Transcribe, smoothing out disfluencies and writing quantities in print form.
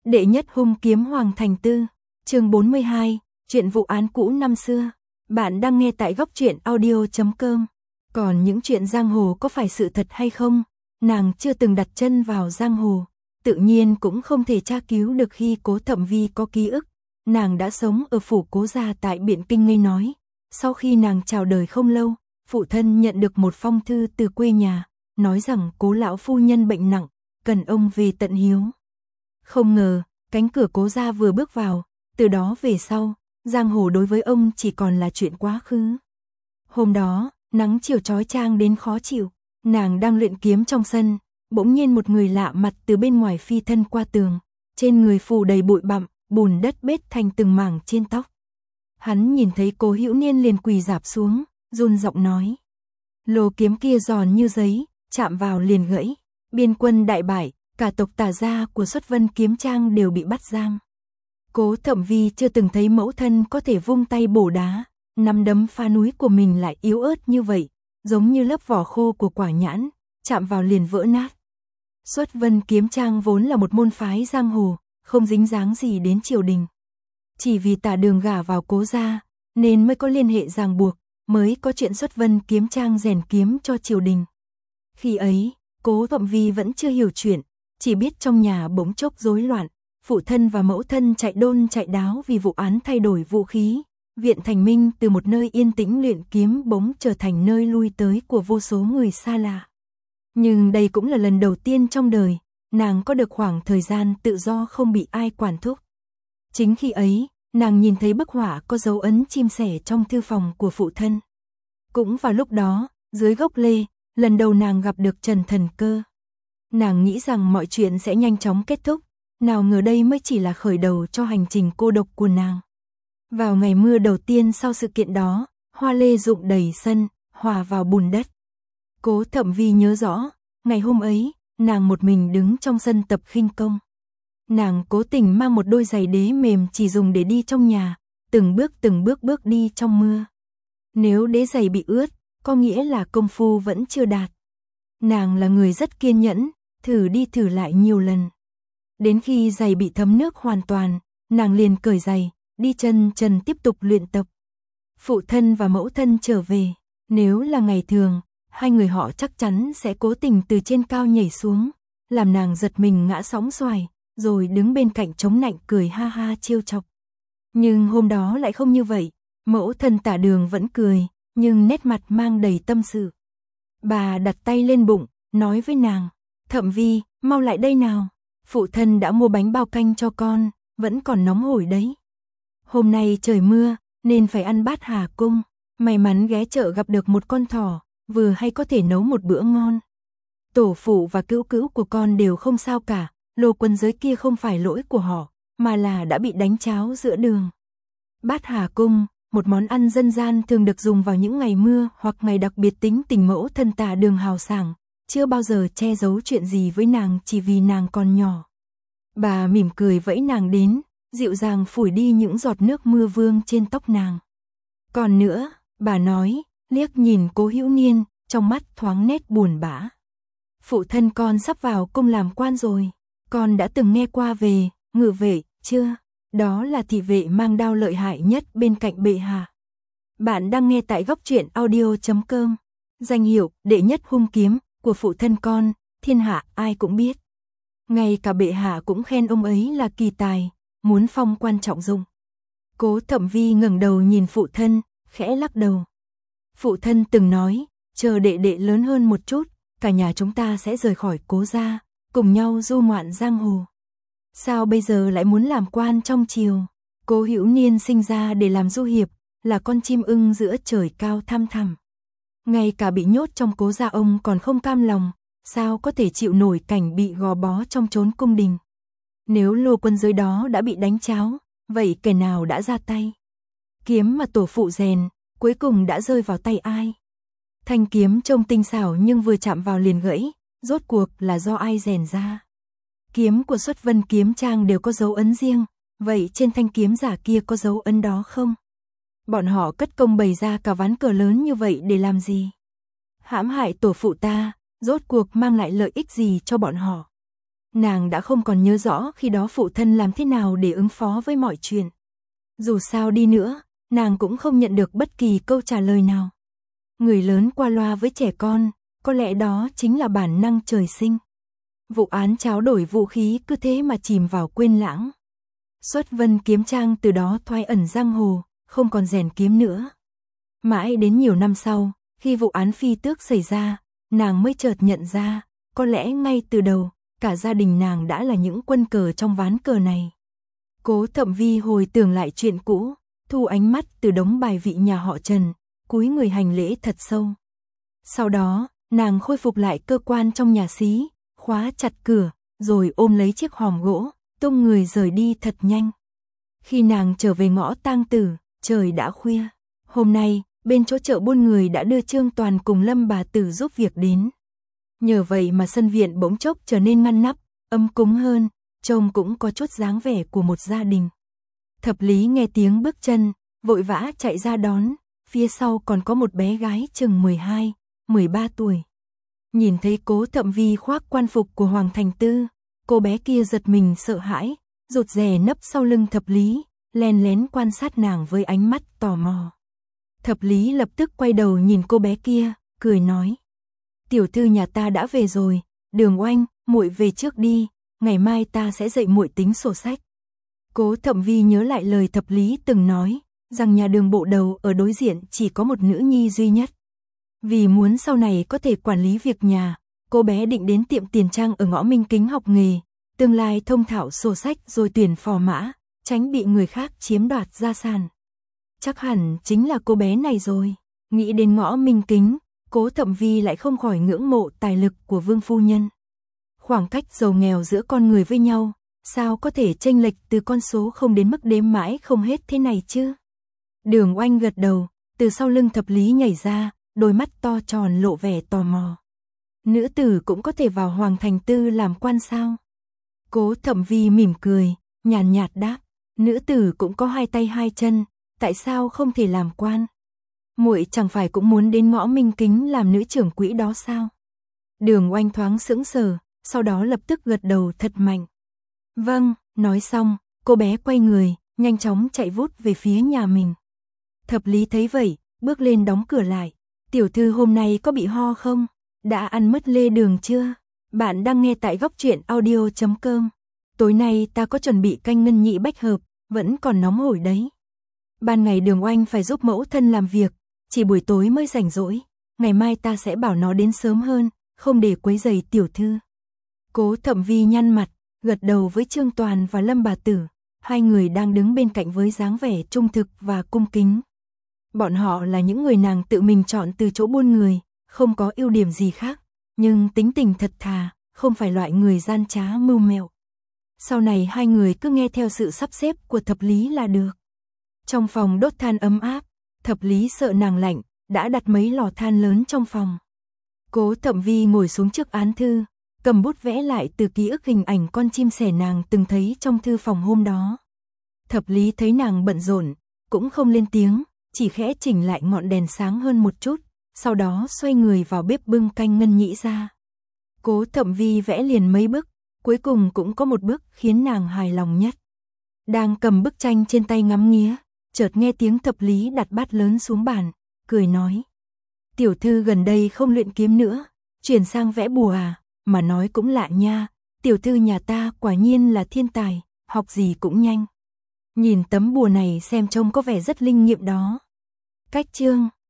Đệ nhất hung kiếm Hoàng Thành Tư, chương 42, chuyện vụ án cũ năm xưa. Bạn đang nghe tại góc truyện audio.com. Còn những chuyện giang hồ có phải sự thật hay không, nàng chưa từng đặt chân vào giang hồ, tự nhiên cũng không thể tra cứu được. Khi Cố Thẩm Vi có ký ức, nàng đã sống ở phủ Cố gia tại Biện Kinh Ngây nói. Sau khi nàng chào đời không lâu, phụ thân nhận được một phong thư từ quê nhà, nói rằng Cố lão phu nhân bệnh nặng, cần ông về tận hiếu. Không ngờ, cánh cửa Cố gia vừa bước vào, từ đó về sau, giang hồ đối với ông chỉ còn là chuyện quá khứ. Hôm đó, nắng chiều chói chang đến khó chịu, nàng đang luyện kiếm trong sân, bỗng nhiên một người lạ mặt từ bên ngoài phi thân qua tường, trên người phủ đầy bụi bặm, bùn đất bết thành từng mảng trên tóc. Hắn nhìn thấy Cố Hữu Niên liền quỳ rạp xuống, run giọng nói: "Lô kiếm kia giòn như giấy, chạm vào liền gãy, biên quân đại bại, cả tộc Tả gia của Xuất Vân Kiếm Trang đều bị bắt giam." Cố Thẩm Vi chưa từng thấy mẫu thân có thể vung tay bổ đá, nắm đấm phá núi của mình lại yếu ớt như vậy, giống như lớp vỏ khô của quả nhãn, chạm vào liền vỡ nát. Xuất Vân Kiếm Trang vốn là một môn phái giang hồ, không dính dáng gì đến triều đình. Chỉ vì Tả Đường gả vào Cố gia, nên mới có liên hệ ràng buộc, mới có chuyện Xuất Vân Kiếm Trang rèn kiếm cho triều đình. Khi ấy, Cố Thẩm Vi vẫn chưa hiểu chuyện, chỉ biết trong nhà bỗng chốc rối loạn, phụ thân và mẫu thân chạy đôn chạy đáo vì vụ án thay đổi vũ khí. Viện Thành Minh từ một nơi yên tĩnh luyện kiếm bỗng trở thành nơi lui tới của vô số người xa lạ. Nhưng đây cũng là lần đầu tiên trong đời, nàng có được khoảng thời gian tự do không bị ai quản thúc. Chính khi ấy, nàng nhìn thấy bức họa có dấu ấn chim sẻ trong thư phòng của phụ thân. Cũng vào lúc đó, dưới gốc lê, lần đầu nàng gặp được Trần Thần Cơ. Nàng nghĩ rằng mọi chuyện sẽ nhanh chóng kết thúc, nào ngờ đây mới chỉ là khởi đầu cho hành trình cô độc của nàng. Vào ngày mưa đầu tiên sau sự kiện đó, hoa lê rụng đầy sân, hòa vào bùn đất. Cố Thẩm Vi nhớ rõ, ngày hôm ấy, nàng một mình đứng trong sân tập khinh công. Nàng cố tình mang một đôi giày đế mềm chỉ dùng để đi trong nhà, từng bước bước đi trong mưa. Nếu đế giày bị ướt, có nghĩa là công phu vẫn chưa đạt. Nàng là người rất kiên nhẫn, thử đi thử lại nhiều lần. Đến khi giày bị thấm nước hoàn toàn, nàng liền cởi giày, đi chân trần tiếp tục luyện tập. Phụ thân và mẫu thân trở về, nếu là ngày thường, hai người họ chắc chắn sẽ cố tình từ trên cao nhảy xuống, làm nàng giật mình ngã sóng xoài, rồi đứng bên cạnh chống nạnh cười ha ha trêu chọc. Nhưng hôm đó lại không như vậy, mẫu thân Tả Đường vẫn cười, nhưng nét mặt mang đầy tâm sự. Bà đặt tay lên bụng, nói với nàng: "Thẩm Vi, mau lại đây nào. Phụ thân đã mua bánh bao canh cho con, vẫn còn nóng hổi đấy. Hôm nay trời mưa, nên phải ăn bát Hà Cung. May mắn ghé chợ gặp được một con thỏ, vừa hay có thể nấu một bữa ngon. Tổ phụ và cữu cữu của con đều không sao cả, Lô Quân Giới kia không phải lỗi của họ, mà là đã bị đánh cháo giữa đường." Bát Hà Cung, một món ăn dân gian thường được dùng vào những ngày mưa hoặc ngày đặc biệt. Tính tình mẫu thân Tả Đường hào sảng, chưa bao giờ che giấu chuyện gì với nàng chỉ vì nàng còn nhỏ. Bà mỉm cười vẫy nàng đến, dịu dàng phủi đi những giọt nước mưa vương trên tóc nàng. Còn nữa, bà nói, liếc nhìn Cố Hữu Niên, trong mắt thoáng nét buồn bã: "Phụ thân con sắp vào cung làm quan rồi, con đã từng nghe qua về ngự vệ chưa? Đó là thị vệ mang đao lợi hại nhất bên cạnh bệ hạ." Bạn đang nghe tại góc truyện audio.com. Danh hiệu đệ nhất hung kiếm của phụ thân con, thiên hạ ai cũng biết. Ngay cả bệ hạ cũng khen ông ấy là kỳ tài, muốn phong quan trọng dụng. Cố Thẩm Vi ngẩng đầu nhìn phụ thân, khẽ lắc đầu. Phụ thân từng nói, chờ đệ đệ lớn hơn một chút, cả nhà chúng ta sẽ rời khỏi Cố gia, cùng nhau du ngoạn giang hồ. Sao bây giờ lại muốn làm quan trong triều? Cố Hữu Niên sinh ra để làm du hiệp, là con chim ưng giữa trời cao thăm thẳm. Ngay cả bị nhốt trong Cố gia ông còn không cam lòng, sao có thể chịu nổi cảnh bị gò bó trong chốn cung đình. Nếu Lô Quân Giới đó đã bị đánh cháo, vậy kẻ nào đã ra tay? Kiếm mà tổ phụ rèn, cuối cùng đã rơi vào tay ai? Thanh kiếm trông tinh xảo nhưng vừa chạm vào liền gãy, rốt cuộc là do ai rèn ra? Kiếm của Xuất Vân Kiếm Trang đều có dấu ấn riêng, vậy trên thanh kiếm giả kia có dấu ấn đó không? Bọn họ cất công bày ra cả ván cờ lớn như vậy để làm gì? Hãm hại tổ phụ ta, rốt cuộc mang lại lợi ích gì cho bọn họ? Nàng đã không còn nhớ rõ khi đó phụ thân làm thế nào để ứng phó với mọi chuyện. Dù sao đi nữa, nàng cũng không nhận được bất kỳ câu trả lời nào. Người lớn qua loa với trẻ con, có lẽ đó chính là bản năng trời sinh. Vụ án tráo đổi vũ khí cứ thế mà chìm vào quên lãng. Xuất Vân kiếm trang từ đó thoái ẩn giang hồ, không còn rèn kiếm nữa. Mãi đến nhiều năm sau, khi vụ án phi tước xảy ra, nàng mới chợt nhận ra, có lẽ ngay từ đầu, cả gia đình nàng đã là những quân cờ trong ván cờ này. Cố Thậm Vi hồi tưởng lại chuyện cũ, thu ánh mắt từ đống bài vị nhà họ Trần, cúi người hành lễ thật sâu. Sau đó, nàng khôi phục lại cơ quan trong nhà xí, khóa chặt cửa, rồi ôm lấy chiếc hòm gỗ, tung người rời đi thật nhanh. Khi nàng trở về ngõ Tang Tử, trời đã khuya. Hôm nay, bên chỗ chợ buôn người đã đưa Trương Toàn cùng Lâm bà tử giúp việc đến. Nhờ vậy mà sân viện bỗng chốc trở nên ngăn nắp, ấm cúng hơn, trông cũng có chút dáng vẻ của một gia đình. Thập Lý nghe tiếng bước chân, vội vã chạy ra đón, phía sau còn có một bé gái chừng 12, 13 tuổi. Nhìn thấy Cố Thậm Vi khoác quan phục của Hoàng Thành Tư, cô bé kia giật mình sợ hãi, rụt rè nấp sau lưng Thập Lý, len lén quan sát nàng với ánh mắt tò mò. Thập Lý lập tức quay đầu nhìn cô bé kia, cười nói: "Tiểu thư nhà ta đã về rồi, Đường Oanh, muội về trước đi, ngày mai ta sẽ dạy muội tính sổ sách." Cố Thậm Vi nhớ lại lời Thập Lý từng nói, rằng nhà Đường bộ đầu ở đối diện chỉ có một nữ nhi duy nhất. Vì muốn sau này có thể quản lý việc nhà, cô bé định đến tiệm tiền trang ở ngõ Minh Kính học nghề, tương lai thông thạo sổ sách rồi tuyển phò mã, tránh bị người khác chiếm đoạt gia sản. Chắc hẳn chính là cô bé này rồi. Nghĩ đến ngõ Minh Kính, Cố Thậm Vi lại không khỏi ngưỡng mộ tài lực của Vương phu nhân. Khoảng cách giàu nghèo giữa con người với nhau, sao có thể chênh lệch từ con số không đến mức đếm mãi không hết thế này chứ? Đường Oanh gật đầu, từ sau lưng Thập Lý nhảy ra, đôi mắt to tròn lộ vẻ tò mò. Nữ tử cũng có thể vào Hoàng Thành Tư làm quan sao? Cố Thậm Vi mỉm cười, nhàn nhạt đáp, nữ tử cũng có hai tay hai chân, tại sao không thể làm quan? Muội chẳng phải cũng muốn đến ngõ Minh Kính làm nữ trưởng quỹ đó sao? Đường Oanh thoáng sững sờ, sau đó lập tức gật đầu thật mạnh. Vâng, nói xong, cô bé quay người, nhanh chóng chạy vút về phía nhà mình. Thập Lý thấy vậy, bước lên đóng cửa lại. Tiểu thư hôm nay có bị ho không? Đã ăn mứt lê đường chưa? Bạn đang nghe tại góc truyện audio.com. Tối nay ta có chuẩn bị canh ngân nhị bách hợp, vẫn còn nóng hổi đấy. Ban ngày Đường Oanh phải giúp mẫu thân làm việc, chỉ buổi tối mới rảnh rỗi. Ngày mai ta sẽ bảo nó đến sớm hơn, không để quấy rầy tiểu thư. Cố Thậm Vi nhăn mặt, gật đầu với Trương Toàn và Lâm bà tử. Hai người đang đứng bên cạnh với dáng vẻ trung thực và cung kính. Bọn họ là những người nàng tự mình chọn từ chỗ buôn người, không có ưu điểm gì khác, nhưng tính tình thật thà, không phải loại người gian trá mưu mẹo. Sau này hai người cứ nghe theo sự sắp xếp của Thập Lý là được. Trong phòng đốt than ấm áp, Thập Lý sợ nàng lạnh, đã đặt mấy lò than lớn trong phòng. Cố Thậm Vi ngồi xuống trước án thư, cầm bút vẽ lại từ ký ức hình ảnh con chim sẻ nàng từng thấy trong thư phòng hôm đó. Thập Lý thấy nàng bận rộn, cũng không lên tiếng, chỉ khẽ chỉnh lại ngọn đèn sáng hơn một chút, sau đó xoay người vào bếp bưng canh ngân nhĩ ra. Cố Thậm Vi vẽ liền mấy bức, cuối cùng cũng có một bức khiến nàng hài lòng nhất. Đang cầm bức tranh trên tay ngắm nghía, chợt nghe tiếng Thập Lý đặt bát lớn xuống bàn, cười nói: "Tiểu thư gần đây không luyện kiếm nữa, chuyển sang vẽ bùa à? Mà nói cũng lạ nha, tiểu thư nhà ta quả nhiên là thiên tài, học gì cũng nhanh. Nhìn tấm bùa này xem trông có vẻ rất linh nghiệm đó." Cách chương